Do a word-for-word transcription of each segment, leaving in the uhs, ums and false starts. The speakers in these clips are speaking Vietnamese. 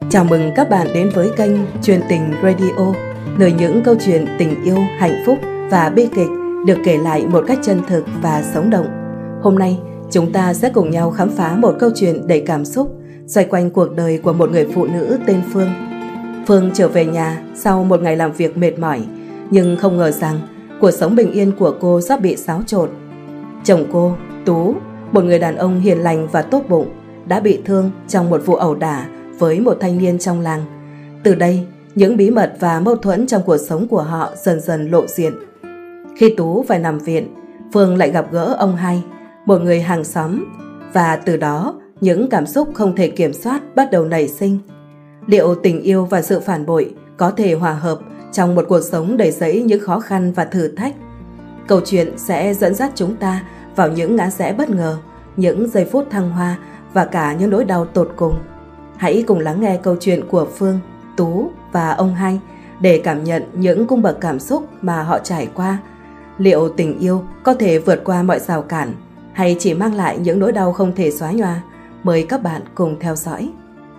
Chào mừng các bạn đến với kênh Chuyện Tình Radio, nơi những câu chuyện tình yêu, hạnh phúc và bi kịch được kể lại một cách chân thực và sống động. Hôm nay, chúng ta sẽ cùng nhau khám phá một câu chuyện đầy cảm xúc xoay quanh cuộc đời của một người phụ nữ tên Phương. Phương trở về nhà sau một ngày làm việc mệt mỏi, nhưng không ngờ rằng cuộc sống bình yên của cô sắp bị xáo trộn. Chồng cô, Tú, một người đàn ông hiền lành và tốt bụng, đã bị thương trong một vụ ẩu đả với một thanh niên trong làng. Từ đây, những bí mật và mâu thuẫn trong cuộc sống của họ dần dần lộ diện. Khi Tú phải nằm viện, Phương lại gặp gỡ ông Hai, một người hàng xóm, và từ đó những cảm xúc không thể kiểm soát bắt đầu nảy sinh. Liệu tình yêu và sự phản bội có thể hòa hợp trong một cuộc sống đầy rẫy những khó khăn và thử thách? Câu chuyện sẽ dẫn dắt chúng ta vào những ngã rẽ bất ngờ, những giây phút thăng hoa và cả những nỗi đau tột cùng. Hãy cùng lắng nghe câu chuyện của Phương, Tú và ông Hai để cảm nhận những cung bậc cảm xúc mà họ trải qua. Liệu tình yêu có thể vượt qua mọi rào cản hay chỉ mang lại những nỗi đau không thể xóa nhòa? Mời các bạn cùng theo dõi.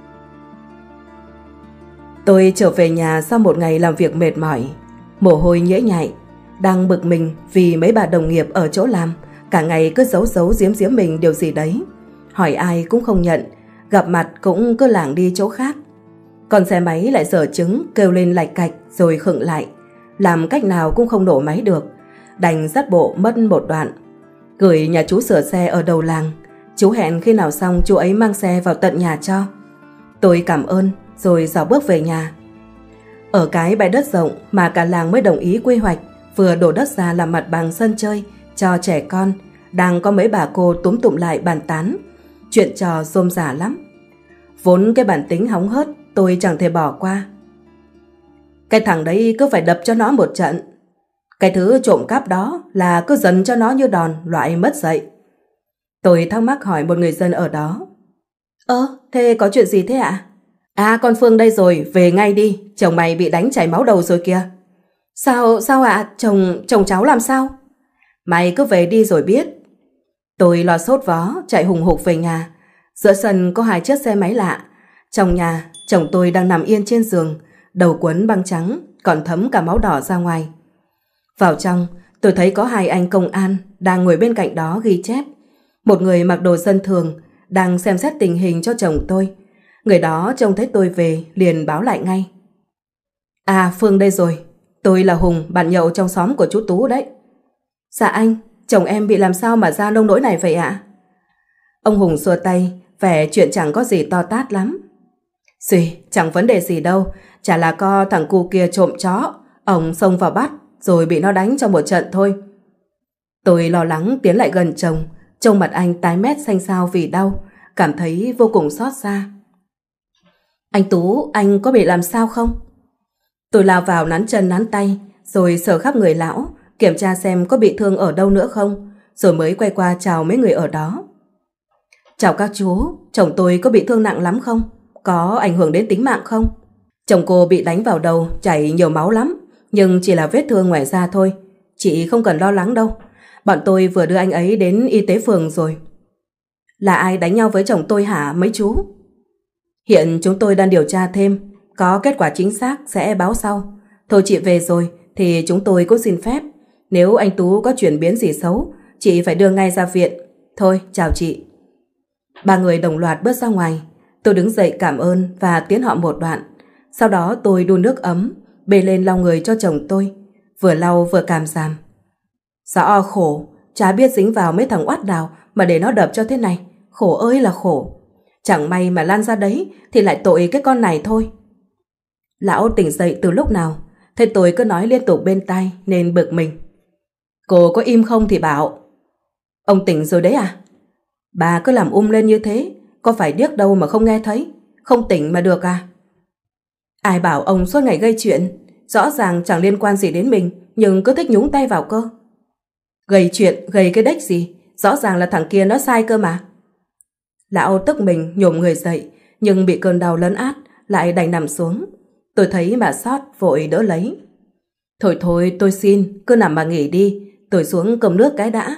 Tôi trở về nhà sau một ngày làm việc mệt mỏi, mồ hôi nhễ nhại, đang bực mình vì mấy bà đồng nghiệp ở chỗ làm cả ngày cứ giấu giấu giếm giếm mình điều gì đấy, hỏi ai cũng không nhận, gặp mặt cũng cứ lảng đi chỗ khác. Còn xe máy lại dở chứng kêu lên lạch cạch rồi khựng lại, làm cách nào cũng không nổ máy được, đành dắt bộ mất một đoạn, gửi nhà chú sửa xe ở đầu làng. Chú hẹn khi nào xong chú ấy mang xe vào tận nhà cho. Tôi cảm ơn rồi dạo bước về nhà. Ở cái bãi đất rộng mà cả làng mới đồng ý quy hoạch, vừa đổ đất ra làm mặt bằng sân chơi cho trẻ con, đang có mấy bà cô túm tụm lại bàn tán. Chuyện trò rôm rả lắm. Vốn cái bản tính hóng hớt tôi chẳng thể bỏ qua. Cái thằng đấy cứ phải đập cho nó một trận. Cái thứ trộm cắp đó là cứ dần cho nó như đòn loại mất dạy. Tôi thắc mắc hỏi một người dân ở đó. Ơ, thế có chuyện gì thế ạ? À, con Phương đây rồi, về ngay đi, chồng mày bị đánh chảy máu đầu rồi kìa. Sao, sao ạ? À? Chồng, chồng cháu làm sao? Mày cứ về đi rồi biết. Tôi lo sốt vó, chạy hùng hục về nhà. Giữa sân có hai chiếc xe máy lạ. Trong nhà, chồng tôi đang nằm yên trên giường, đầu quấn băng trắng, còn thấm cả máu đỏ ra ngoài. Vào trong, tôi thấy có hai anh công an đang ngồi bên cạnh đó ghi chép. Một người mặc đồ dân thường đang xem xét tình hình cho chồng tôi. Người đó trông thấy tôi về liền báo lại ngay. À, Phương đây rồi. Tôi là Hùng, bạn nhậu trong xóm của chú Tú đấy. Dạ anh, chồng em bị làm sao mà ra nông nỗi này vậy ạ? Ông Hùng xua tay, vẻ chuyện chẳng có gì to tát lắm. Xùi, chẳng vấn đề gì đâu, chả là co thằng cu kia trộm chó, ông xông vào bắt rồi bị nó đánh trong một trận thôi. Tôi lo lắng tiến lại gần chồng, trông mặt anh tái mét xanh xao vì đau, cảm thấy vô cùng xót xa. Anh Tú, anh có bị làm sao không? Tôi lao vào nắn chân nắn tay, rồi sờ khắp người lão, kiểm tra xem có bị thương ở đâu nữa không, rồi mới quay qua chào mấy người ở đó. Chào các chú, chồng tôi có bị thương nặng lắm không? Có ảnh hưởng đến tính mạng không? Chồng cô bị đánh vào đầu, chảy nhiều máu lắm, nhưng chỉ là vết thương ngoài da thôi. Chị không cần lo lắng đâu, bọn tôi vừa đưa anh ấy đến y tế phường rồi. Là ai đánh nhau với chồng tôi hả mấy chú? Hiện chúng tôi đang điều tra thêm, có kết quả chính xác sẽ báo sau. Thôi chị về rồi thì chúng tôi cũng xin phép. Nếu anh Tú có chuyển biến gì xấu, chị phải đưa ngay ra viện. Thôi, chào chị. Ba người đồng loạt bước ra ngoài. Tôi đứng dậy cảm ơn và tiến họ một đoạn. Sau đó tôi đun nước ấm, bê lên lau người cho chồng tôi. Vừa lau vừa cảm giảm. Rõ khổ, chả biết dính vào mấy thằng oát nào mà để nó đập cho thế này. Khổ ơi là khổ. Chẳng may mà lan ra đấy thì lại tội cái con này thôi. Lão tỉnh dậy từ lúc nào, thế tôi cứ nói liên tục bên tai nên bực mình. Cô có im không thì bảo. Ông tỉnh rồi đấy à? Bà cứ làm um lên như thế, có phải điếc đâu mà không nghe thấy, không tỉnh mà được à? Ai bảo ông suốt ngày gây chuyện, rõ ràng chẳng liên quan gì đến mình, nhưng cứ thích nhúng tay vào cơ. Gây chuyện, gây cái đếch gì, rõ ràng là thằng kia nó sai cơ mà. Lão tức mình nhổm người dậy, nhưng bị cơn đau lấn át, lại đành nằm xuống. Tôi thấy mà xót vội đỡ lấy. Thôi thôi tôi xin, cứ nằm mà nghỉ đi, tôi xuống cầm nước cái đã.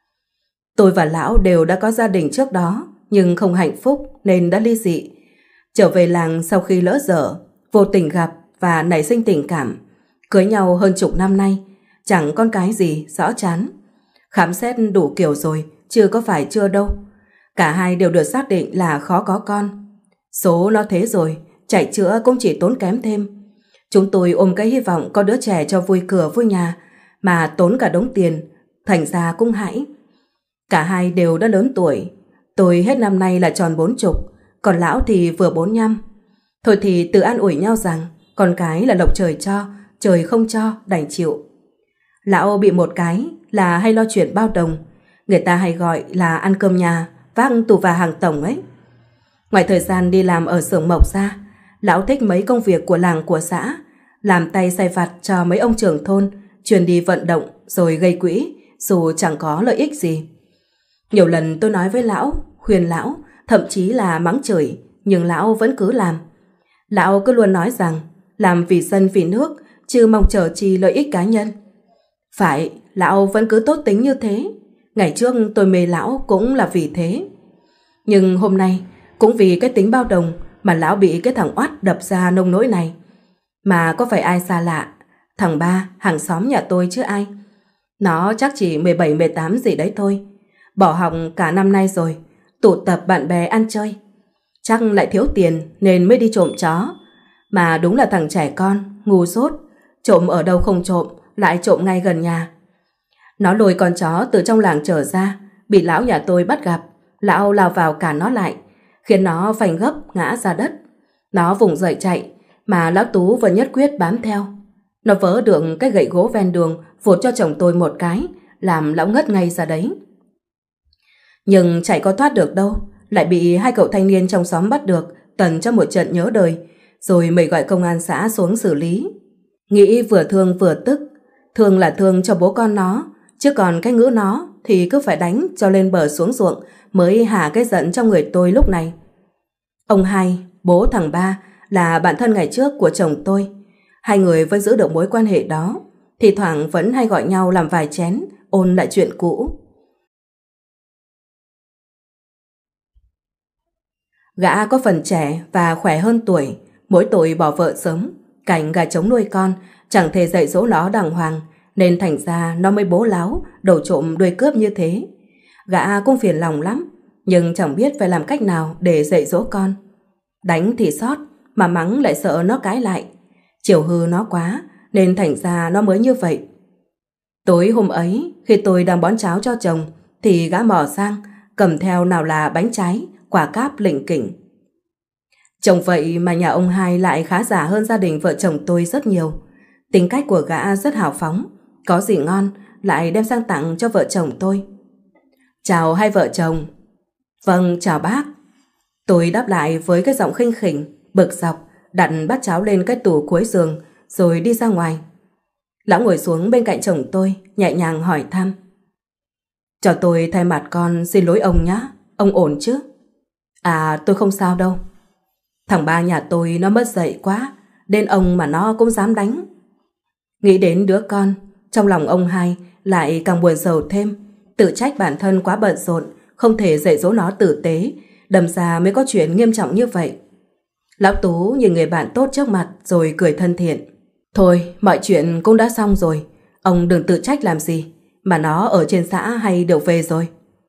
Tôi và lão đều đã có gia đình trước đó, nhưng không hạnh phúc nên đã ly dị. Trở về làng sau khi lỡ dở, vô tình gặp và nảy sinh tình cảm, cưới nhau hơn chục năm nay, chẳng con cái gì rõ chán. Khám xét đủ kiểu rồi, chưa có phải chưa đâu. Cả hai đều được xác định là khó có con. Số nó thế rồi, chạy chữa cũng chỉ tốn kém thêm. Chúng tôi ôm cái hy vọng có đứa trẻ cho vui cửa vui nhà, mà tốn cả đống tiền, thành ra cũng hãi. Cả hai đều đã lớn tuổi. Tôi hết năm nay là tròn bốn chục, còn lão thì vừa bốn nhăm. Thôi thì tự an ủi nhau rằng con cái là lộc trời cho, trời không cho đành chịu. Lão bị một cái là hay lo chuyện bao đồng, người ta hay gọi là ăn cơm nhà, vác tù và hàng tổng ấy. Ngoài thời gian đi làm ở xưởng mộc ra, lão thích mấy công việc của làng của xã, làm tay sai vặt cho mấy ông trưởng thôn, truyền đi vận động rồi gây quỹ, dù chẳng có lợi ích gì. Nhiều lần tôi nói với lão, khuyên lão, thậm chí là mắng chửi, nhưng lão vẫn cứ làm. Lão cứ luôn nói rằng làm vì dân vì nước, chứ mong chờ chi lợi ích cá nhân. Phải, lão vẫn cứ tốt tính như thế. Ngày trước tôi mê lão cũng là vì thế. Nhưng hôm nay, cũng vì cái tính bao đồng mà lão bị cái thằng oắt đập ra nông nỗi này. Mà có phải ai xa lạ, thằng Ba, hàng xóm nhà tôi chứ ai. Nó chắc chỉ mười bảy mười tám gì đấy thôi. Bỏ học cả năm nay rồi, tụ tập bạn bè ăn chơi. Chắc lại thiếu tiền nên mới đi trộm chó. Mà đúng là thằng trẻ con, ngu dốt, trộm ở đâu không trộm, lại trộm ngay gần nhà. Nó lôi con chó từ trong làng trở ra, bị lão nhà tôi bắt gặp. Lão lao vào cản nó lại, khiến nó phanh gấp ngã ra đất. Nó vùng dậy chạy, mà lão Tú vẫn nhất quyết bám theo. Nó vớ được cái gậy gỗ ven đường, vụt cho chồng tôi một cái, làm lão ngất ngay ra đấy. Nhưng chạy có thoát được đâu, lại bị hai cậu thanh niên trong xóm bắt được, tần cho một trận nhớ đời, rồi mày gọi công an xã xuống xử lý. Nghĩ vừa thương vừa tức. Thương là thương cho bố con nó, chứ còn cái ngữ nó thì cứ phải đánh cho lên bờ xuống ruộng mới hả cái giận trong người tôi lúc này. Ông Hai, bố thằng Ba, là bạn thân ngày trước của chồng tôi. Hai người vẫn giữ được mối quan hệ đó, thì thoảng vẫn hay gọi nhau làm vài chén, ôn lại chuyện cũ. Gã có phần trẻ và khỏe hơn tuổi, mỗi tội bỏ vợ sớm, cảnh gà trống nuôi con, chẳng thể dạy dỗ nó đàng hoàng, nên thành ra nó mới bố láo, đầu trộm đuôi cướp như thế. Gã cũng phiền lòng lắm, nhưng chẳng biết phải làm cách nào để dạy dỗ con. Đánh thì sót, mà mắng lại sợ nó cãi lại. Chiều hư nó quá, nên thành ra nó mới như vậy. Tối hôm ấy, khi tôi đang bón cháo cho chồng, thì gã mò sang, cầm theo nào là bánh trái, quả cáp lỉnh kỉnh. Chồng vậy mà nhà ông Hai lại khá giả hơn gia đình vợ chồng tôi rất nhiều. Tính cách của gã rất hào phóng, có gì ngon lại đem sang tặng cho vợ chồng tôi. Chào hai vợ chồng. Vâng, chào bác. Tôi đáp lại với cái giọng khinh khỉnh, bực dọc, đặt bát cháo lên cái tủ cuối giường, rồi đi ra ngoài. Lão ngồi xuống bên cạnh chồng tôi, nhẹ nhàng hỏi thăm. Cho tôi thay mặt con xin lỗi ông nhé, ông ổn chứ? À, tôi không sao đâu. Thằng Ba nhà tôi nó mất dạy quá, đến ông mà nó cũng dám đánh. Nghĩ đến đứa con, trong lòng ông Hai lại càng buồn rầu thêm, tự trách bản thân quá bận rộn, không thể dạy dỗ nó tử tế, đâm ra mới có chuyện nghiêm trọng như vậy. Lão Tú nhìn người bạn tốt trước mặt rồi cười thân thiện. Thôi, mọi chuyện cũng đã xong rồi, ông đừng tự trách làm gì, mà nó ở trên xã hay được về rồi?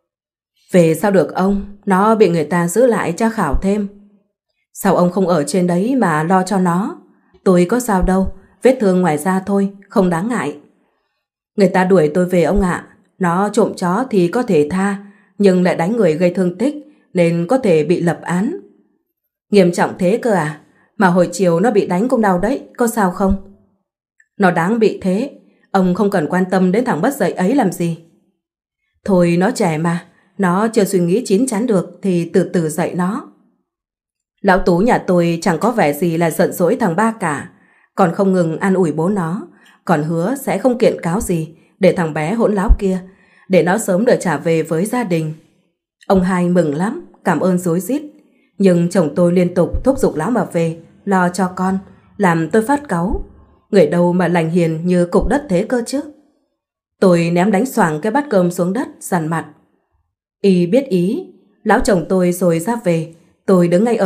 Về sao được ông, nó bị người ta giữ lại tra khảo thêm. Sao ông không ở trên đấy mà lo cho nó? Tôi có sao đâu, vết thương ngoài da thôi, không đáng ngại. Người ta đuổi tôi về ông ạ. Nó trộm chó thì có thể tha, nhưng lại đánh người gây thương tích nên có thể bị lập án. Nghiêm trọng thế cơ à? Mà hồi chiều nó bị đánh cũng đau đấy, có sao không? Nó đáng bị thế, ông không cần quan tâm đến thằng mất dạy ấy làm gì. Thôi nó trẻ mà, nó chưa suy nghĩ chín chắn được thì từ từ dạy nó. Lão Tú nhà tôi chẳng có vẻ gì là giận dỗi thằng Ba cả, còn không ngừng an ủi bố nó, còn hứa sẽ không kiện cáo gì để thằng bé hỗn láo kia, để nó sớm được trả về với gia đình. Ông Hai mừng lắm, cảm ơn rối rít, nhưng chồng tôi liên tục thúc giục lão mà về, lo cho con, làm tôi phát cáu. Người đâu mà lành hiền như cục đất thế cơ chứ. Tôi ném đánh xoàng cái bát cơm xuống đất, dằn mặt. Y biết ý, lão chồng tôi rồi ra về, tôi đứng ngay ở